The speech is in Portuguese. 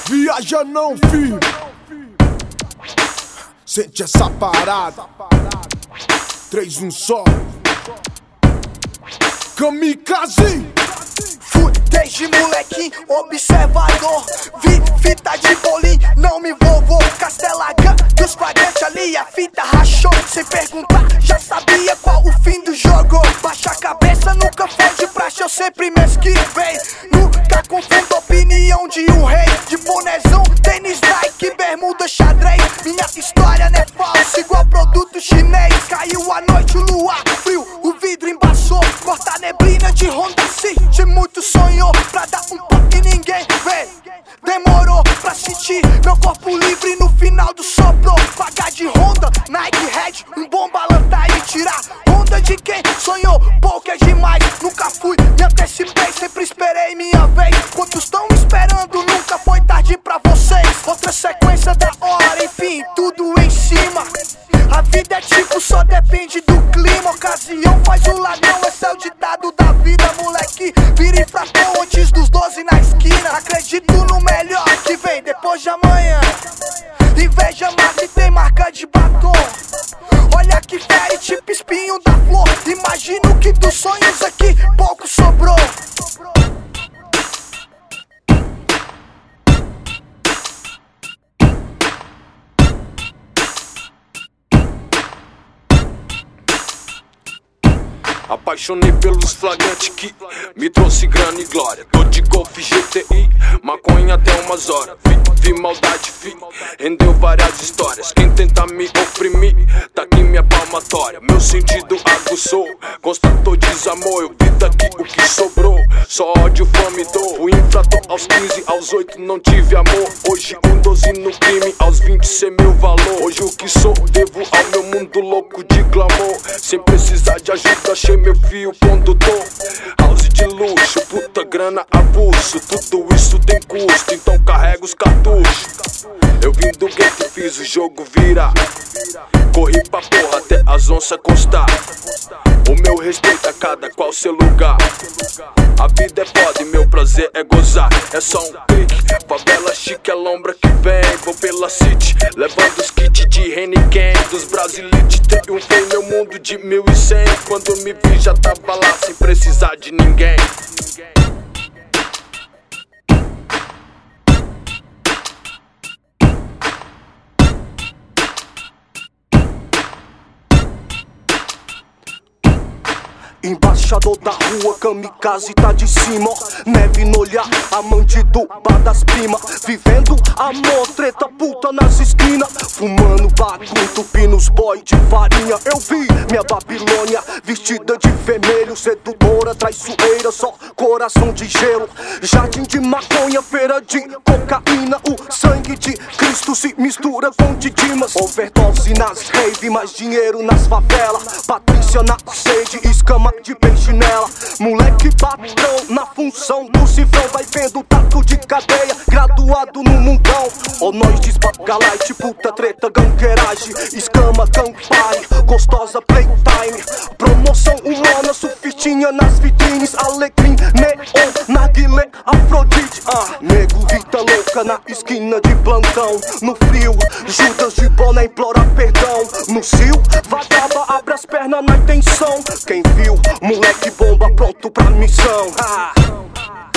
Viaja não, filho. Sente essa parada. 3, 1 só. Kamikaze. Fui desde molequinho, observador. Vi fita de bolim, não me envolvou. Castelagã, dos flagrantes ali, a fita rachou. Sem perguntar, já sabia qual o fim do jogo. Baixa a cabeça, nunca foi de praxe, eu sempre me esquivei. Nunca confundo a opinião de um rei. De bonezão, tênis Nike, bermuda xadrez. Minha história não é falsa, igual produto chinês. Caiu a noite, o luar frio, o vidro embaçou. Corta a neblina de Honda City, muito sonhou pra dar um toque e ninguém vê. Demorou pra sentir meu corpo livre no final do soprou. Pagar de Honda, Nike Red, um bom balançar e tirar onda de quem sonhou. Pouco é demais, nunca fui, me antecipei, sempre esperei minha vez. Quantos estão esperando, nunca foi tarde pra vocês. Outra sequência da hora, enfim, tudo em cima. A vida é tipo, só depende do clima. Ocasião faz o ladrão, esse é o ditado da vida, moleque. Vira infrator antes dos 12 na esquina. Acredito no melhor que vem depois de amanhã. Inveja mata e tem marca de batom. Olha que fere, tipo espinho da flor. Imagino que dos sonhos aqui pouco sobrou. Apaixonei pelos flagrantes que me trouxe grana e glória. Tô de Golf GTI, maconha até umas horas. Vi maldade, rendeu várias histórias. Quem tenta me oprimir, tá aqui minha palmatória. Meu sentido aguçou, constatou desamor. Eu vi daqui o que sobrou, só ódio, fome e dor. Fui infrator aos 15, aos 8 não tive amor. Hoje 12 no crime, aos 20 sei meu valor. Hoje o que sou, devo ao meu mundo louco de glamour. Sem precisar de ajuda, achei meu fio condutor. House de luxo, puta grana, abuso. Tudo isso tem custo, então carrega os cartuchos. Eu vim do gueto e fiz o jogo virar. Corri pra porra até as onças constar. O meu respeito a cada qual seu lugar. A vida é foda e meu prazer é gozar. É só um clique, favela chique é lombra que vem. Vou pela city, levando os kits de Heineken. Dos brasileiros triunfei meu mundo de 1100. Quando me vi já tava lá sem precisar de ninguém. Embaixador da rua, kamikaze tá de cima, ó. Neve no olhar, amante do bar das primas. Vivendo amor, treta, puta nas esquinas. Fumando bagulho, tupindo os boy de farinha. Eu vi minha Babilônia vestida de vermelho. Sedutora, traiçoeira, só coração de gelo. Jardim de maconha, feira de cocaína. O sangue de Cristo se mistura com Didimas. Overdose nas rave, mais dinheiro nas favelas. Patrícia na sede, escama de peixe nela. Moleque patrão na função do cifrão. Vai vendo tato de cadeia, graduado no mundão. Ou nós despagalite, puta treta, gangueiragem. Escama, campari, gostosa playtime. Promoção humana, surfistinha nas vitrines. Alecrim, neon, narguilé, Afrodite. Nego Rita louca na esquina de plantão. No frio, Judas de boné implora perdão. No cio, vagaba, abre as pernas na intenção. Quem viu, moleque bomba pronto pra missão.